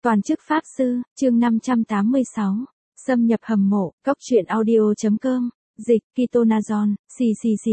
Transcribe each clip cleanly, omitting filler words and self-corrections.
Toàn chức Pháp Sư, chương 586. Xâm nhập hầm mộ, cóc truyện audio.com. Dịch, Kitonazon, xì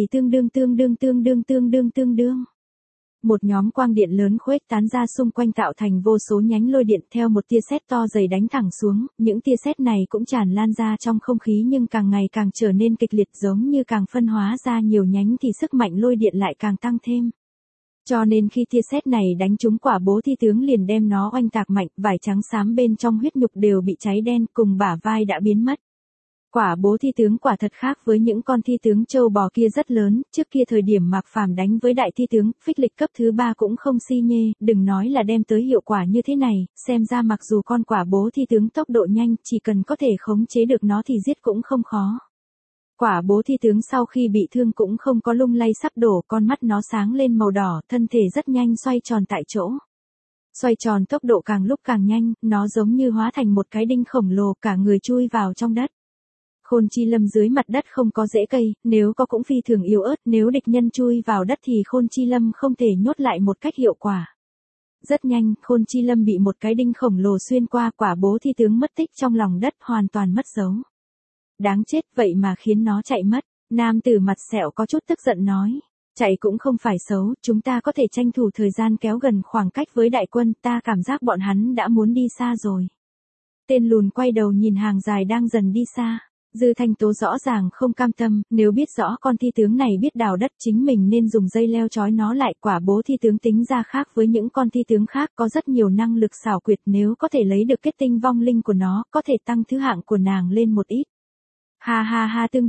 tương đương. Một nhóm quang điện lớn khuếch tán ra xung quanh tạo thành vô số nhánh lôi điện theo một tia sét to dày đánh thẳng xuống, những tia sét này cũng tràn lan ra trong không khí nhưng càng ngày càng trở nên kịch liệt, giống như càng phân hóa ra nhiều nhánh thì sức mạnh lôi điện lại càng tăng thêm. Cho nên khi tia sét này đánh trúng quả bố thi tướng liền đem nó oanh tạc mạnh, vải trắng xám bên trong huyết nhục đều bị cháy đen, cùng bả vai đã biến mất. Quả bố thi tướng quả thật khác với những con thi tướng trâu bò kia rất lớn, trước kia thời điểm Mạc Phàm đánh với đại thi tướng, phích lịch cấp thứ 3 cũng không si nhê, đừng nói là đem tới hiệu quả như thế này, xem ra mặc dù con quả bố thi tướng tốc độ nhanh, chỉ cần có thể khống chế được nó thì giết cũng không khó. Quả bố thi tướng sau khi bị thương cũng không có lung lay sắp đổ, con mắt nó sáng lên màu đỏ, thân thể rất nhanh xoay tròn tại chỗ. Xoay tròn tốc độ càng lúc càng nhanh, nó giống như hóa thành một cái đinh khổng lồ, cả người chui vào trong đất. Khôn Chi Lâm dưới mặt đất không có rễ cây, nếu có cũng phi thường yếu ớt, nếu địch nhân chui vào đất thì Khôn Chi Lâm không thể nhốt lại một cách hiệu quả. Rất nhanh, Khôn Chi Lâm bị một cái đinh khổng lồ xuyên qua, quả bố thi tướng mất tích trong lòng đất, hoàn toàn mất dấu. Đáng chết, vậy mà khiến nó chạy mất. Nam tử mặt sẹo có chút tức giận nói. Chạy cũng không phải xấu, chúng ta có thể tranh thủ thời gian kéo gần khoảng cách với đại quân, ta cảm giác bọn hắn đã muốn đi xa rồi. Tên lùn quay đầu nhìn hàng dài đang dần đi xa. Dư Thanh Tố rõ ràng không cam tâm, nếu biết rõ con thi tướng này biết đào đất chính mình nên dùng dây leo trói nó lại. Quả bố thi tướng tính ra khác với những con thi tướng khác, có rất nhiều năng lực xảo quyệt, nếu có thể lấy được kết tinh vong linh của nó, có thể tăng thứ hạng của nàng lên một ít. Ha ha ha tương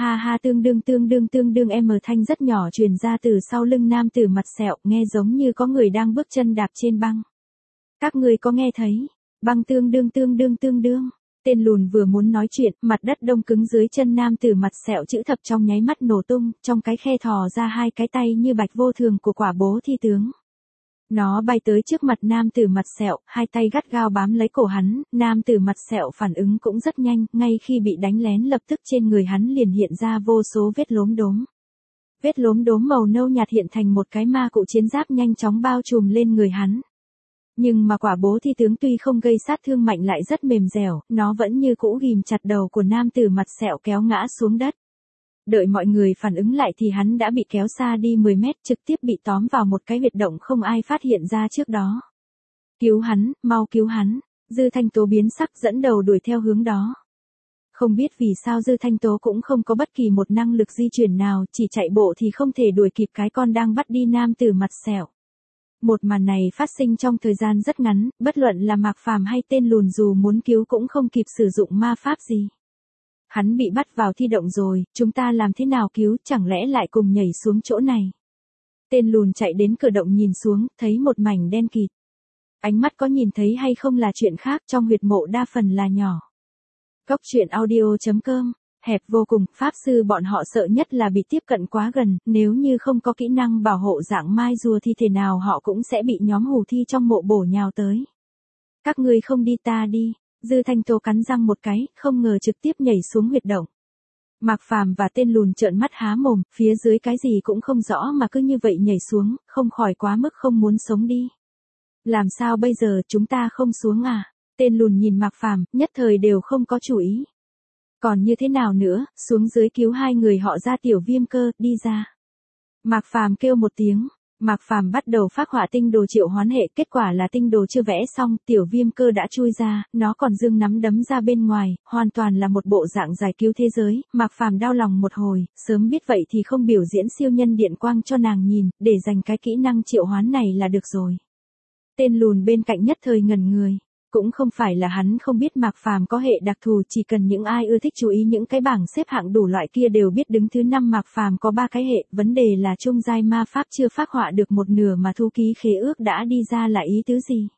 đương thanh rất nhỏ truyền ra từ sau lưng nam tử mặt sẹo, nghe giống như có người đang bước chân đạp trên băng. Các người có nghe thấy? Băng tương đương. Tên lùn vừa muốn nói chuyện, mặt đất đông cứng dưới chân nam tử mặt sẹo chữ thập trong nháy mắt nổ tung, trong cái khe thò ra hai cái tay như bạch vô thường của quả bố thi tướng. Nó bay tới trước mặt nam tử mặt sẹo, hai tay gắt gao bám lấy cổ hắn, nam tử mặt sẹo phản ứng cũng rất nhanh, ngay khi bị đánh lén lập tức trên người hắn liền hiện ra vô số vết lốm đốm. Vết lốm đốm màu nâu nhạt hiện thành một cái ma cụ chiến giáp nhanh chóng bao trùm lên người hắn. Nhưng mà quả bố thi tướng tuy không gây sát thương mạnh lại rất mềm dẻo, nó vẫn như cũ ghim chặt đầu của nam tử mặt sẹo kéo ngã xuống đất. Đợi mọi người phản ứng lại thì hắn đã bị kéo xa đi 10 mét, trực tiếp bị tóm vào một cái huyệt động không ai phát hiện ra trước đó. Cứu hắn, mau cứu hắn. Dư Thanh Tố biến sắc dẫn đầu đuổi theo hướng đó. Không biết vì sao Dư Thanh Tố cũng không có bất kỳ một năng lực di chuyển nào, chỉ chạy bộ thì không thể đuổi kịp cái con đang bắt đi nam tử mặt sẹo. Một màn này phát sinh trong thời gian rất ngắn, bất luận là Mạc Phàm hay tên lùn dù muốn cứu cũng không kịp sử dụng ma pháp gì. Hắn bị bắt vào thi động rồi, chúng ta làm thế nào cứu, chẳng lẽ lại cùng nhảy xuống chỗ này. Tên lùn chạy đến cửa động nhìn xuống, thấy một mảnh đen kịt. Ánh mắt có nhìn thấy hay không là chuyện khác, trong huyệt mộ đa phần là nhỏ. Cóc truyện audio.com. Hẹp vô cùng, pháp sư bọn họ sợ nhất là bị tiếp cận quá gần, nếu như không có kỹ năng bảo hộ dạng mai rùa thì thể nào họ cũng sẽ bị nhóm hủ thi trong mộ bổ nhào tới. Các ngươi không đi ta đi. Dư Thanh Tố cắn răng một cái, không ngờ trực tiếp nhảy xuống huyệt động. Mạc Phàm và tên lùn trợn mắt há mồm, phía dưới cái gì cũng không rõ mà cứ như vậy nhảy xuống, không khỏi quá mức không muốn sống đi. Làm sao bây giờ, chúng ta không xuống à? Tên lùn nhìn Mạc Phàm, nhất thời đều không có chủ ý. Còn như thế nào nữa, xuống dưới cứu hai người họ ra. Tiểu Viêm Cơ, đi ra. Mạc Phàm kêu một tiếng. Mạc Phàm bắt đầu phác họa tinh đồ triệu hoán hệ, kết quả là tinh đồ chưa vẽ xong, Tiểu Viêm Cơ đã chui ra, nó còn giương nắm đấm ra bên ngoài, hoàn toàn là một bộ dạng giải cứu thế giới. Mạc Phàm đau lòng một hồi, sớm biết vậy thì không biểu diễn siêu nhân điện quang cho nàng nhìn, để dành cái kỹ năng triệu hoán này là được rồi. Tên lùn bên cạnh nhất thời ngẩn người. Cũng không phải là hắn không biết Mạc Phàm có hệ đặc thù, chỉ cần những ai ưa thích chú ý những cái bảng xếp hạng đủ loại kia đều biết đứng thứ 5 Mạc Phàm có 3 cái hệ, vấn đề là trung giai ma pháp chưa phác họa được một nửa mà thu ký khế ước đã đi ra là ý tứ gì?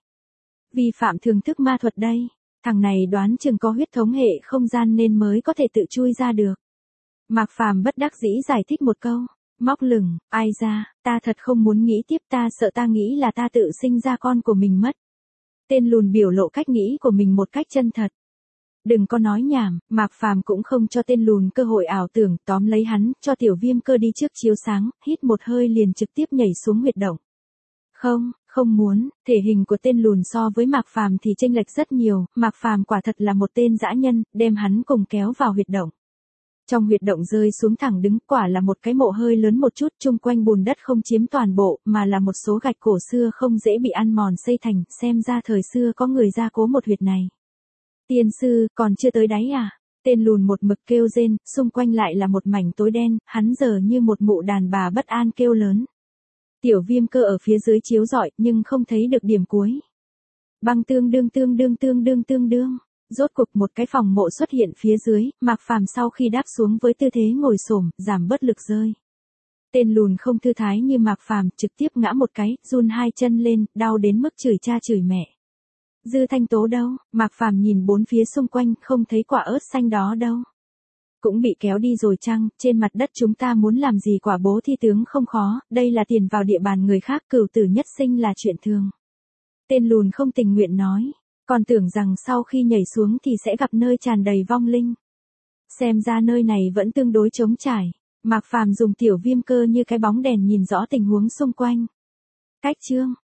Vi phạm thường thức ma thuật đây, thằng này đoán chừng có huyết thống hệ không gian nên mới có thể tự chui ra được. Mạc Phàm bất đắc dĩ giải thích một câu, móc lửng, ai ra, ta thật không muốn nghĩ tiếp, ta sợ ta nghĩ là ta tự sinh ra con của mình mất. Tên lùn biểu lộ cách nghĩ của mình một cách chân thật. Đừng có nói nhảm, Mạc Phàm cũng không cho tên lùn cơ hội ảo tưởng, tóm lấy hắn, cho Tiểu Viêm Cơ đi trước chiếu sáng, hít một hơi liền trực tiếp nhảy xuống huyệt động. Không, không muốn, thể hình của tên lùn so với Mạc Phàm thì chênh lệch rất nhiều, Mạc Phàm quả thật là một tên dã nhân, đem hắn cùng kéo vào huyệt động. Trong huyệt động rơi xuống thẳng đứng, quả là một cái mộ hơi lớn một chút, chung quanh bùn đất không chiếm toàn bộ, mà là một số gạch cổ xưa không dễ bị ăn mòn xây thành, xem ra thời xưa có người gia cố một huyệt này. Tiên sư, còn chưa tới đáy à? Tên lùn một mực kêu rên, xung quanh lại là một mảnh tối đen, hắn giờ như một mụ đàn bà bất an kêu lớn. Tiểu Viêm Cơ ở phía dưới chiếu rọi, nhưng không thấy được điểm cuối. Băng tương đương tương đương tương đương tương đương. Rốt cuộc một cái phòng mộ xuất hiện phía dưới, Mạc Phàm sau khi đáp xuống với tư thế ngồi xổm, giảm bớt lực rơi. Tên lùn không thư thái như Mạc Phàm, trực tiếp ngã một cái, run hai chân lên, đau đến mức chửi cha chửi mẹ. Dư Thanh Tố đâu? Mạc Phàm nhìn bốn phía xung quanh, không thấy quả ớt xanh đó đâu. Cũng bị kéo đi rồi chăng? Trên mặt đất chúng ta muốn làm gì quả bố thi tướng không khó, đây là tiền vào địa bàn người khác, cửu tử nhất sinh là chuyện thường. Tên lùn không tình nguyện nói, còn tưởng rằng sau khi nhảy xuống thì sẽ gặp nơi tràn đầy vong linh. Xem ra nơi này vẫn tương đối trống trải. Mạc Phàm dùng Tiểu Viêm Cơ như cái bóng đèn nhìn rõ tình huống xung quanh. Cách chương